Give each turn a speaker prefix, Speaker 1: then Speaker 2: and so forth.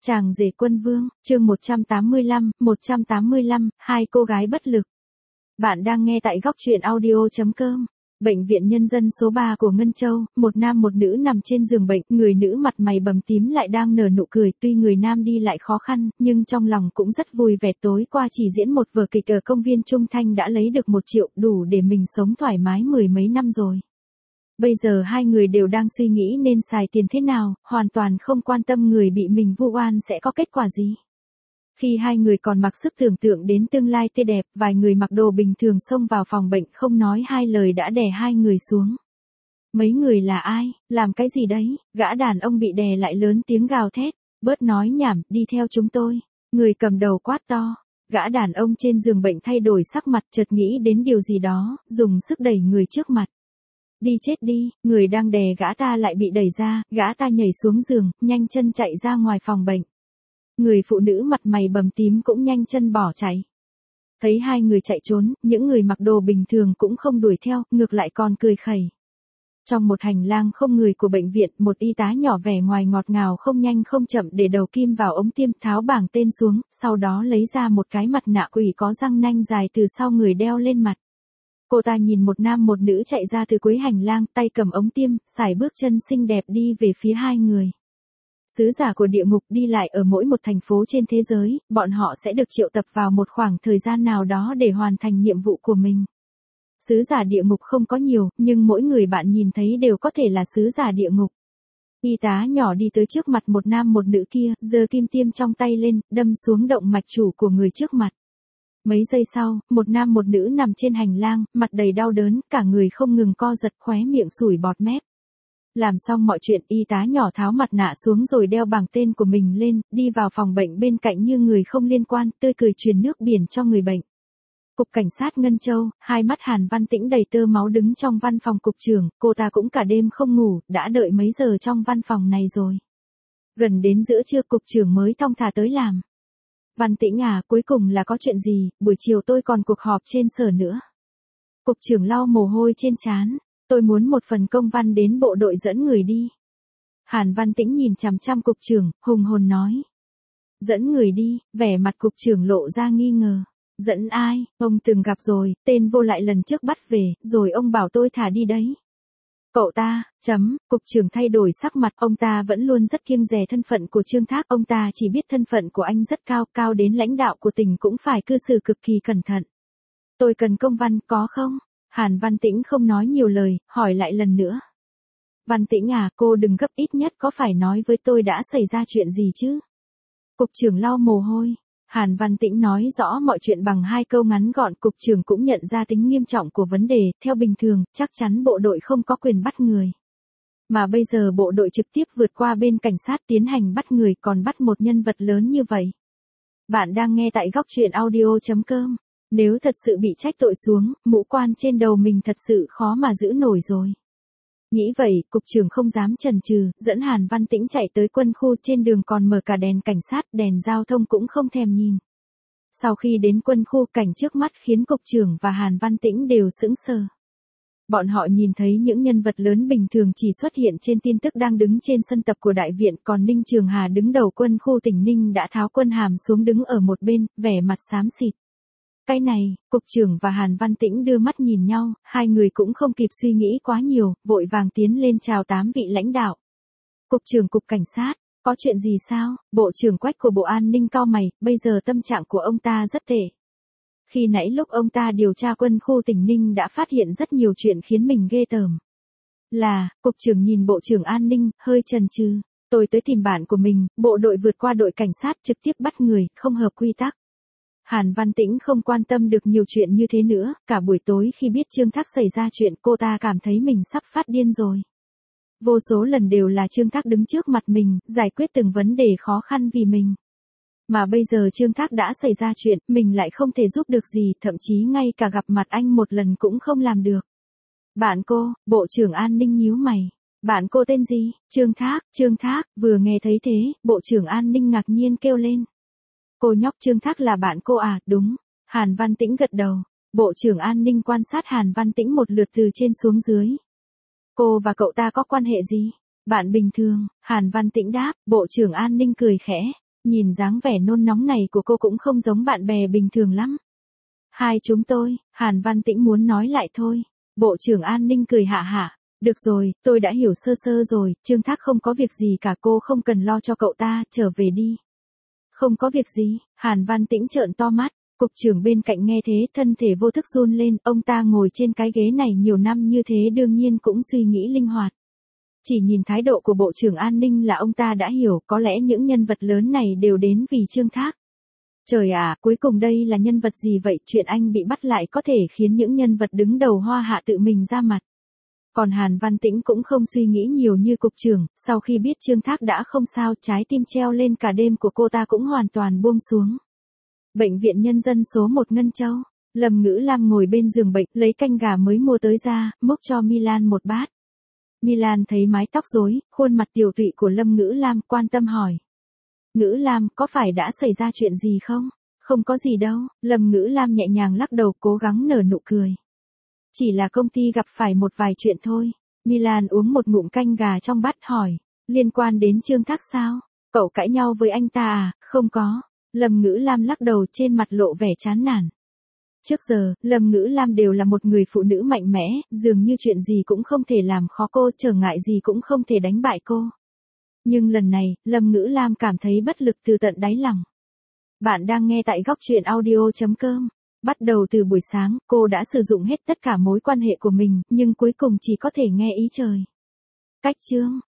Speaker 1: Chàng rể quân vương, chương 185, hai cô gái bất lực. Bạn đang nghe tại góc truyện audio.com. Bệnh viện nhân dân số 3 của Ngân Châu, một nam một nữ nằm trên giường bệnh, người nữ mặt mày bầm tím lại đang nở nụ cười, tuy người nam đi lại khó khăn, nhưng trong lòng cũng rất vui vẻ. Tối qua chỉ diễn một vở kịch ở công viên Trung Thanh đã lấy được 1 triệu, đủ để mình sống thoải mái 10 mấy năm rồi. Bây giờ hai người đều đang suy nghĩ nên xài tiền thế nào, hoàn toàn không quan tâm người bị mình vu oan sẽ có kết quả gì. Khi hai người còn mặc sức tưởng tượng đến tương lai tươi đẹp, vài người mặc đồ bình thường xông vào phòng bệnh không nói hai lời đã đè hai người xuống. Mấy người là ai, làm cái gì đấy? Gã đàn ông bị đè lại lớn tiếng gào thét, bớt nói nhảm, đi theo chúng tôi. Người cầm đầu quát to. Gã đàn ông trên giường bệnh thay đổi sắc mặt, chợt nghĩ đến điều gì đó, dùng sức đẩy người trước mặt. Đi chết đi, người đang đè gã ta lại bị đẩy ra, gã ta nhảy xuống giường, nhanh chân chạy ra ngoài phòng bệnh. Người phụ nữ mặt mày bầm tím cũng nhanh chân bỏ chạy. Thấy hai người chạy trốn, những người mặc đồ bình thường cũng không đuổi theo, ngược lại còn cười khẩy. Trong một hành lang không người của bệnh viện, một y tá nhỏ vẻ ngoài ngọt ngào không nhanh không chậm để đầu kim vào ống tiêm, tháo bảng tên xuống, sau đó lấy ra một cái mặt nạ quỷ có răng nanh dài từ sau người đeo lên mặt. Cô ta nhìn một nam một nữ chạy ra từ cuối hành lang, tay cầm ống tiêm, sải bước chân xinh đẹp đi về phía hai người. Sứ giả của địa ngục đi lại ở mỗi một thành phố trên thế giới, bọn họ sẽ được triệu tập vào một khoảng thời gian nào đó để hoàn thành nhiệm vụ của mình. Sứ giả địa ngục không có nhiều, nhưng mỗi người bạn nhìn thấy đều có thể là sứ giả địa ngục. Y tá nhỏ đi tới trước mặt một nam một nữ kia, giơ kim tiêm trong tay lên, đâm xuống động mạch chủ của người trước mặt. Mấy giây sau, một nam một nữ nằm trên hành lang, mặt đầy đau đớn, cả người không ngừng co giật, khóe miệng sủi bọt mép. Làm xong mọi chuyện, y tá nhỏ tháo mặt nạ xuống rồi đeo bảng tên của mình lên, đi vào phòng bệnh bên cạnh như người không liên quan, tươi cười truyền nước biển cho người bệnh. Cục Cảnh sát Ngân Châu, hai mắt Hàn Văn Tĩnh đầy tơ máu đứng trong văn phòng cục trưởng, cô ta cũng cả đêm không ngủ, đã đợi mấy giờ trong văn phòng này rồi. Gần đến giữa trưa cục trưởng mới thong thả tới làm. Văn Tĩnh à, cuối cùng là có chuyện gì, buổi chiều tôi còn cuộc họp trên sở nữa. Cục trưởng lau mồ hôi trên trán, tôi muốn một phần công văn đến bộ đội dẫn người đi. Hàn Văn Tĩnh nhìn chằm chằm cục trưởng, hùng hồn nói. Dẫn người đi, vẻ mặt cục trưởng lộ ra nghi ngờ. Dẫn ai, ông từng gặp rồi, tên vô lại lần trước bắt về, rồi ông bảo tôi thả đi đấy. Cậu ta, cục trưởng thay đổi sắc mặt, ông ta vẫn luôn rất kiêng dè thân phận của Trương Thác, ông ta chỉ biết thân phận của anh rất cao, cao đến lãnh đạo của tỉnh cũng phải cư xử cực kỳ cẩn thận. Tôi cần công văn, có không? Hàn Văn Tĩnh không nói nhiều lời, hỏi lại lần nữa. Văn Tĩnh à, cô đừng gấp, ít nhất có phải nói với tôi đã xảy ra chuyện gì chứ? Cục trưởng lau mồ hôi. Hàn Văn Tĩnh nói rõ mọi chuyện bằng 2 câu ngắn gọn, cục trưởng cũng nhận ra tính nghiêm trọng của vấn đề, theo bình thường, chắc chắn bộ đội không có quyền bắt người. Mà bây giờ bộ đội trực tiếp vượt qua bên cảnh sát tiến hành bắt người, còn bắt một nhân vật lớn như vậy. Bạn đang nghe tại góc truyện audio.com. Nếu thật sự bị trách tội xuống, mũ quan trên đầu mình thật sự khó mà giữ nổi rồi. Nghĩ vậy, cục trưởng không dám chần chừ, dẫn Hàn Văn Tĩnh chạy tới quân khu, trên đường còn mở cả đèn cảnh sát, đèn giao thông cũng không thèm nhìn. Sau khi đến quân khu, cảnh trước mắt khiến cục trưởng và Hàn Văn Tĩnh đều sững sờ. Bọn họ nhìn thấy những nhân vật lớn bình thường chỉ xuất hiện trên tin tức đang đứng trên sân tập của đại viện, còn Ninh Trường Hà đứng đầu quân khu tỉnh Ninh đã tháo quân hàm xuống đứng ở một bên, vẻ mặt xám xịt. Cái này, cục trưởng và Hàn Văn Tĩnh đưa mắt nhìn nhau, hai người cũng không kịp suy nghĩ quá nhiều, vội vàng tiến lên chào 8 vị lãnh đạo. Cục trưởng cục cảnh sát, có chuyện gì sao? Bộ trưởng Quách của Bộ An ninh cau mày, bây giờ tâm trạng của ông ta rất tệ. Khi nãy lúc ông ta điều tra quân khu tỉnh Ninh đã phát hiện rất nhiều chuyện khiến mình ghê tởm. Cục trưởng nhìn Bộ trưởng An ninh, hơi chần chừ. Tôi tới tìm bạn của mình, bộ đội vượt qua đội cảnh sát trực tiếp bắt người, không hợp quy tắc. Hàn Văn Tĩnh không quan tâm được nhiều chuyện như thế nữa, cả buổi tối khi biết Trương Thác xảy ra chuyện cô ta cảm thấy mình sắp phát điên rồi. Vô số lần đều là Trương Thác đứng trước mặt mình, giải quyết từng vấn đề khó khăn vì mình. Mà bây giờ Trương Thác đã xảy ra chuyện, mình lại không thể giúp được gì, thậm chí ngay cả gặp mặt anh một lần cũng không làm được. Bạn cô, Bộ trưởng An ninh nhíu mày. Bạn cô tên gì? Trương Thác, vừa nghe thấy thế, Bộ trưởng An ninh ngạc nhiên kêu lên. Cô nhóc Trương Thác là bạn cô à, đúng. Hàn Văn Tĩnh gật đầu. Bộ trưởng An ninh quan sát Hàn Văn Tĩnh một lượt từ trên xuống dưới. Cô và cậu ta có quan hệ gì? Bạn bình thường, Hàn Văn Tĩnh đáp, Bộ trưởng An ninh cười khẽ. Nhìn dáng vẻ nôn nóng này của cô cũng không giống bạn bè bình thường lắm. Hai chúng tôi, Hàn Văn Tĩnh muốn nói lại thôi. Bộ trưởng An ninh cười hạ hạ. Được rồi, tôi đã hiểu sơ sơ rồi, Trương Thác không có việc gì cả, cô không cần lo cho cậu ta, trở về đi. Không có việc gì, Hàn Văn Tĩnh trợn to mắt. Cục trưởng bên cạnh nghe thế, thân thể vô thức run lên, ông ta ngồi trên cái ghế này nhiều năm như thế đương nhiên cũng suy nghĩ linh hoạt. Chỉ nhìn thái độ của Bộ trưởng An ninh là ông ta đã hiểu, có lẽ những nhân vật lớn này đều đến vì Trương Thác. Trời ạ, cuối cùng đây là nhân vật gì vậy, chuyện anh bị bắt lại có thể khiến những nhân vật đứng đầu Hoa Hạ tự mình ra mặt. Còn Hàn Văn Tĩnh cũng không suy nghĩ nhiều như cục trưởng, sau khi biết Trương Thác đã không sao, trái tim treo lên cả đêm của cô ta cũng hoàn toàn buông xuống. Bệnh viện Nhân dân số 1 Ngân Châu, Lâm Ngữ Lam ngồi bên giường bệnh, lấy canh gà mới mua tới ra, múc cho Milan một bát. Milan thấy mái tóc rối, khuôn mặt tiều tụy của Lâm Ngữ Lam, quan tâm hỏi. Ngữ Lam, có phải đã xảy ra chuyện gì không? Không có gì đâu, Lâm Ngữ Lam nhẹ nhàng lắc đầu, cố gắng nở nụ cười. Chỉ là công ty gặp phải một vài chuyện thôi. Milan uống một ngụm canh gà trong bát hỏi. Liên quan đến Trương Thác sao? Cậu cãi nhau với anh ta à? Không có. Lâm Ngữ Lam lắc đầu, trên mặt lộ vẻ chán nản. Trước giờ, Lâm Ngữ Lam đều là một người phụ nữ mạnh mẽ, dường như chuyện gì cũng không thể làm khó cô, trở ngại gì cũng không thể đánh bại cô. Nhưng lần này, Lâm Ngữ Lam cảm thấy bất lực từ tận đáy lòng. Bạn đang nghe tại góc truyện audio.com. Bắt đầu từ buổi sáng, cô đã sử dụng hết tất cả mối quan hệ của mình, nhưng cuối cùng chỉ có thể nghe ý trời. Cách chương